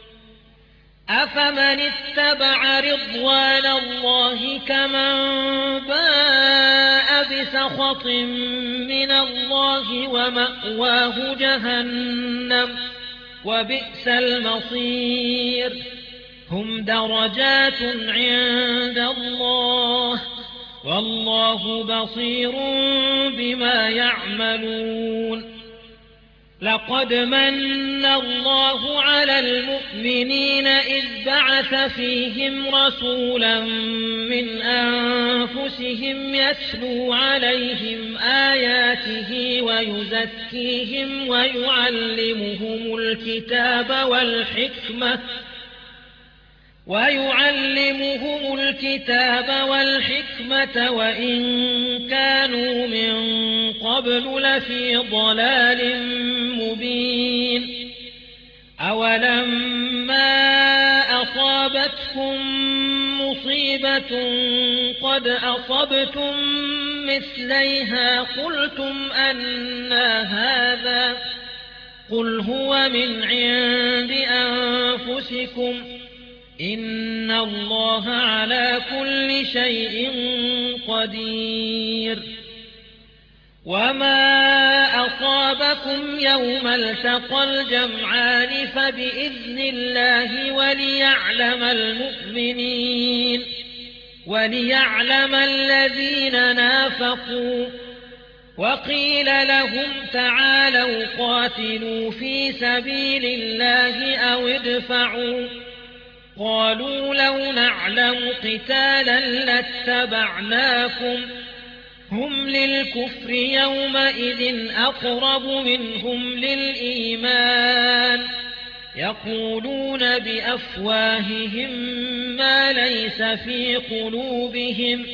أفمن اتبع رضوان الله كمن باء بسخط من الله ومأواه جهنم وبئس المصير. هم درجات عند الله والله بصير بما يعملون. لقد من الله على المؤمنين إذ بعث فيهم رسولا من أنفسهم يتلو عليهم آياته ويزكيهم ويعلمهم الكتاب والحكمة وإن كانوا من قبل لفي ضلال مبين. أولما أصابتكم مصيبة قد أصبتم مثليها قلتم أنى هذا قل هو من عند أنفسكم إن الله على كل شيء قدير. وما أصابكم يوم التقى الجمعان فبإذن الله وليعلم الذين نافقوا. وقيل لهم تعالوا قاتلوا في سبيل الله أو ادفعوا قالوا لو نعلم قتالا لاتبعناكم هم للكفر يومئذ أقرب منهم للإيمان يقولون بأفواههم ما ليس في قلوبهم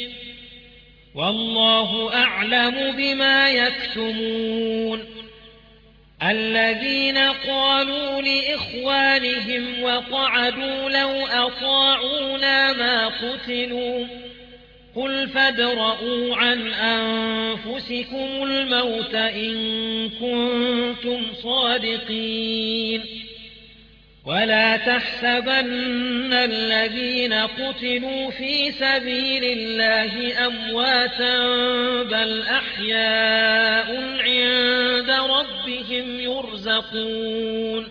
والله أعلم بما يكتمون. الذين قالوا لإخوانهم وقعدوا لو أطاعونا ما قتلوا قل فادرءوا عن أنفسكم الموت إن كنتم صادقين ولا تحسبن الذين قتلوا في سبيل الله أمواتا بل أحياء عند ربهم يرزقون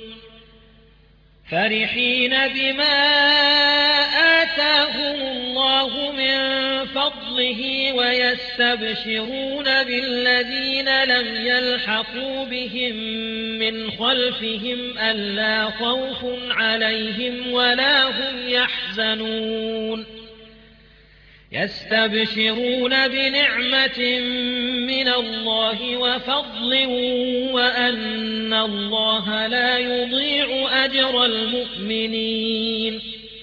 فرحين بما آتاهم الله من فضله ويستبشرون بالذين لم يلحقوا بهم من خلفهم ألا خوف عليهم ولا هم يحزنون يستبشرون بنعمة من الله وفضل وأن الله لا يضيع أجر المؤمنين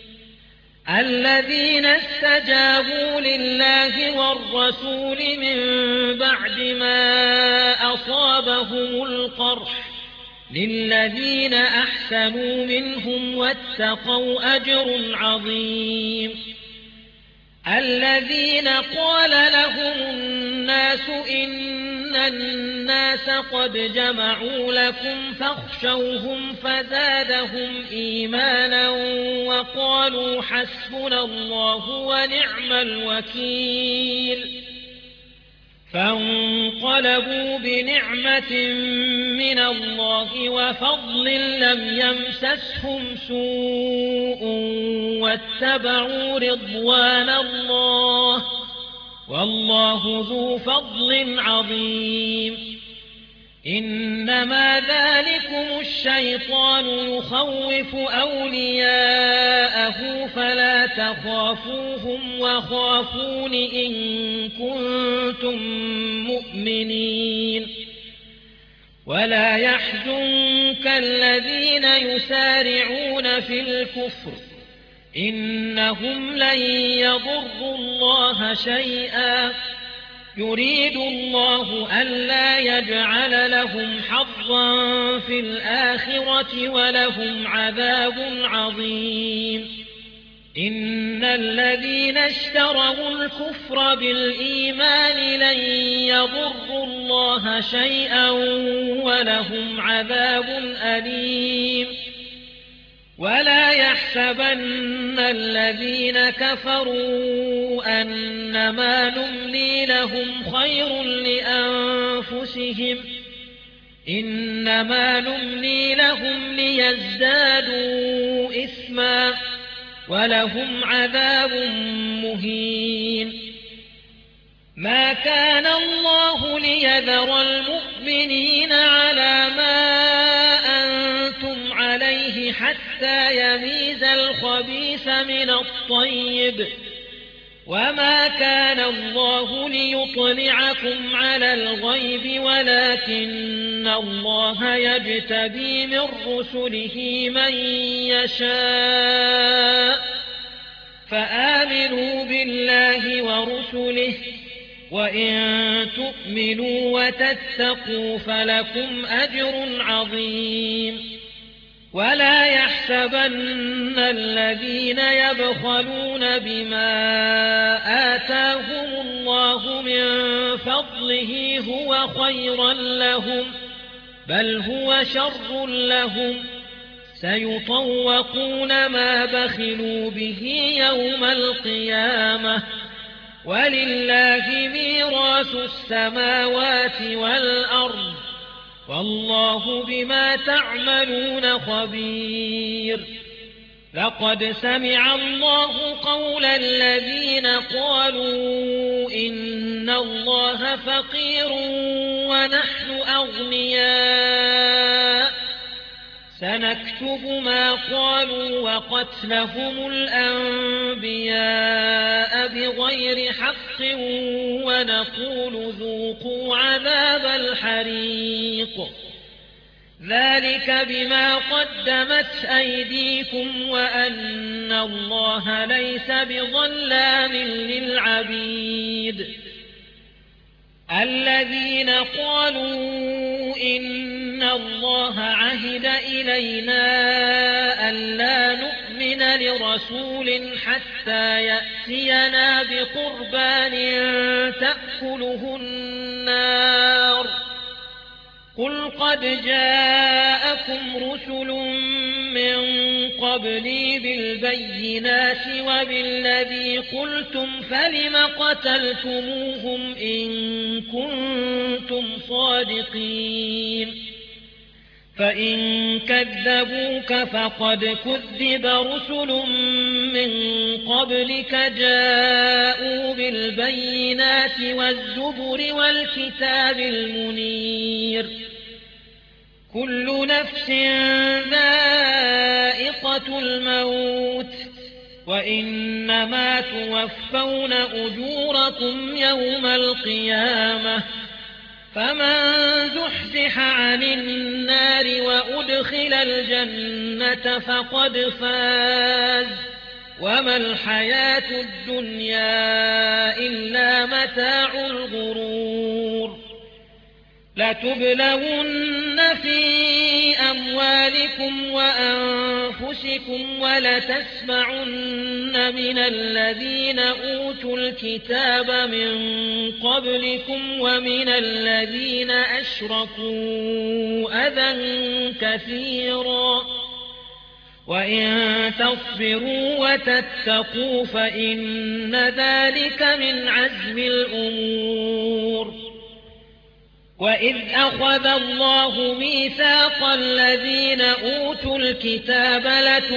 الذين استجابوا لله والرسول من بعد ما أصابهم القرح للذين أحسنوا منهم واتقوا أجر عظيم الذين قال لهم الناس إن الناس قد جمعوا لكم فاخشوهم فزادهم إيمانا وقالوا حسبنا الله ونعم الوكيل فانقلبوا بنعمة من الله وفضل لم يمسسهم سوء واتبعوا رضوان الله والله ذو فضل عظيم إنما ذلكم الشيطان يخوف أولياءه فلا تخافوهم وخافون إن كنتم مؤمنين ولا يحزنك الذين يسارعون في الكفر إنهم لن يضروا الله شيئا يريد الله ألا يجعل لهم حظا في الآخرة ولهم عذاب عظيم إن الذين اشتروا الكفر بالإيمان لن يضروا الله شيئا ولهم عذاب أليم ولا يحسبن الذين كفروا أنما نملي لهم خير لأنفسهم إنما نملي لهم ليزدادوا إثما ولهم عذاب مهين ما كان الله ليذر المؤمنين على ما أنتم عليه حتى يميز الخبيث من الطيب وما كان الله ليطلعكم على الغيب ولكن الله يجتبي من رسله من يشاء فآمنوا بالله ورسله وإن تؤمنوا وتتقوا فلكم أجر عظيم ولا يحسبن الذين يبخلون بما آتاهم الله من فضله هو خيرا لهم بل هو شر لهم سيطوقون ما بخلوا به يوم القيامة ولله ميراث السماوات والأرض والله بما تعملون خبير لقد سمع الله قول الذين قالوا إن الله فقير ونحن أغنياء سنكتب ما قالوا وقتلهم الأنبياء بغير حق ونقول ذوقوا عذاب الحريق ذلك بما قدمت أيديكم وأن الله ليس بظلام للعبيد الذين قالوا إن إن الله عهد إلينا ألا نؤمن لرسول حتى يأتينا بقربان تأكله النار قل قد جاءكم رسل من قبلي بالبينات وبالذي قلتم فلم قتلتموهم إن كنتم صادقين فإن كذبوك فقد كذب رسل من قبلك جاءوا بالبينات والزبر والكتاب المنير كل نفس ذائقة الموت وإنما توفون أجوركم يوم القيامة فمن زحزح عن النار وأدخل الجنة فقد فاز وما الحياة الدنيا إلا متاع الغرور لتبلون في أموالكم وأنفسكم ولتسمعن من الذين أوتوا الكتاب من قبلكم ومن الذين أشركوا أذى كثيرا وإن تصبروا وتتقوا فإن ذلك من عزم الأمور وإذ أخذ الله ميثاق الذين أوتوا الكتاب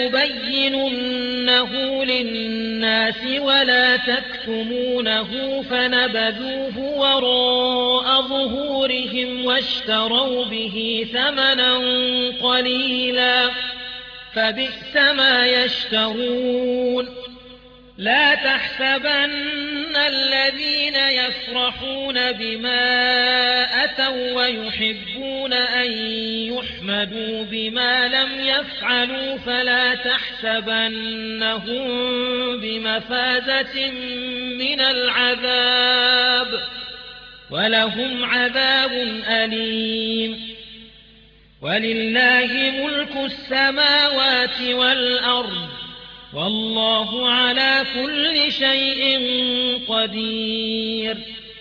لتبيننه للناس ولا تكتمونه فنبذوه وراء ظهورهم واشتروا به ثمنا قليلا فبئس ما يشترون لا تحسبن الذين يفرحون بما أتوا ويحبون أن يحمدوا بما لم يفعلوا فلا تحسبنهم بمفازة من العذاب ولهم عذاب أليم ولله ملك السماوات والأرض والله على كل شيء قدير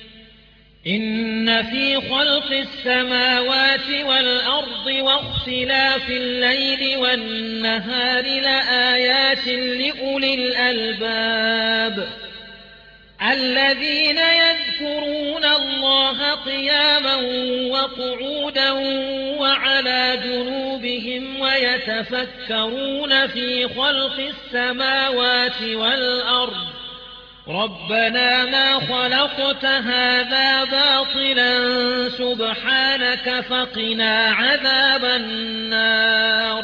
إن في خلق السماوات والأرض واختلاف الليل والنهار لآيات لأولي الألباب الذين يذكرون الله قياما وقعودا وعلى جنوبهم ويتفكرون في خلق السماوات والأرض ربنا ما خلقت هذا باطلا سبحانك فقنا عذاب النار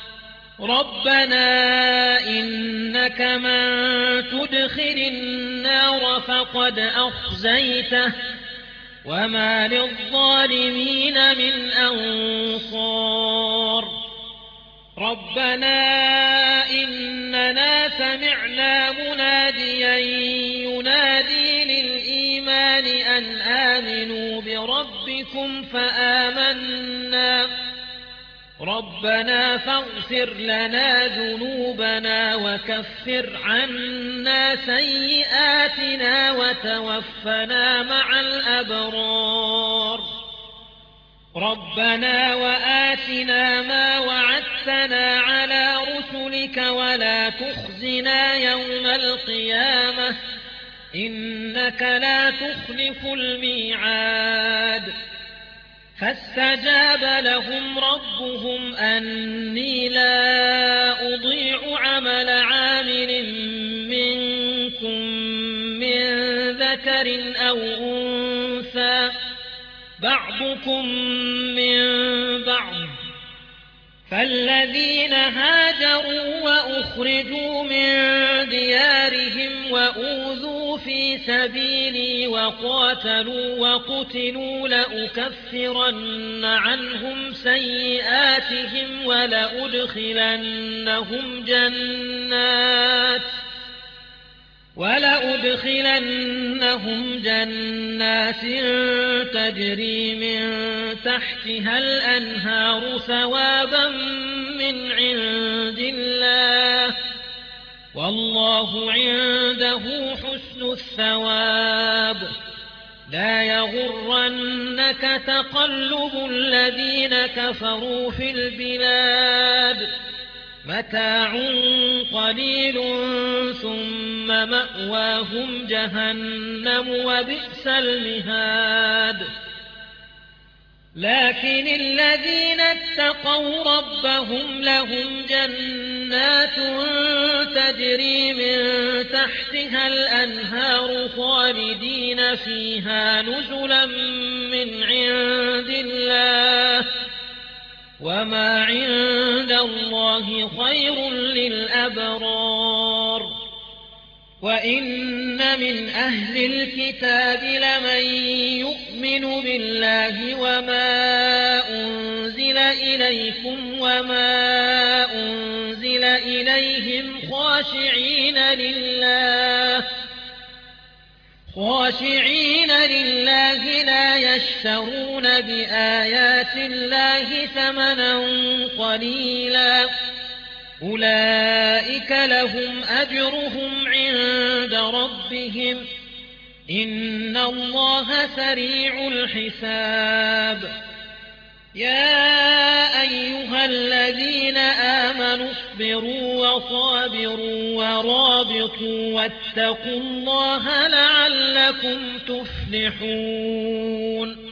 ربنا إنك من تدخل النار فقد أخزيته وما للظالمين من أنصار ربنا إننا سمعنا مناديا ينادي للإيمان أن آمنوا بربكم فآمنا ربنا فاغفر لنا ذنوبنا وكفر عنا سيئاتنا وتوفنا مع الأبرار ربنا وآتنا ما وعدتنا على رسلك ولا تخزنا يوم القيامة إنك لا تخلف الميعاد فاستجاب لهم ربهم أني لا أضيع عمل عامل منكم من ذكر أو أنثى بعضكم من بعض فالذين هاجروا وأخرجوا من ديارهم وأوذوا في سبيلي وقاتلوا وقتلوا لأكفرن عنهم سيئاتهم ولأدخلنهم جنات تجري من تحتها الأنهار ثوابا من عند الله والله عنده حسن الثواب لا يغرنك تقلب الذين كفروا في البلاد متاع قليل ثم مأواهم جهنم وبئس المهاد لكن الذين اتقوا ربهم لهم جنات تجري من تحتها الأنهار خالدين فيها نزلا من عند الله وما عند الله خير للأبرار وإن من أهل الكتاب لمن يؤمن بالله وما أنزل إليكم وما أنزل إليهم خاشعين لله لا يشترون بآيات الله ثمنا قليلا أولئك لهم أجرهم عند ربهم إن الله سريع الحساب يا أيها الذين آمنوا اصبروا وصابروا ورابطوا واتقوا الله لعلكم تفلحون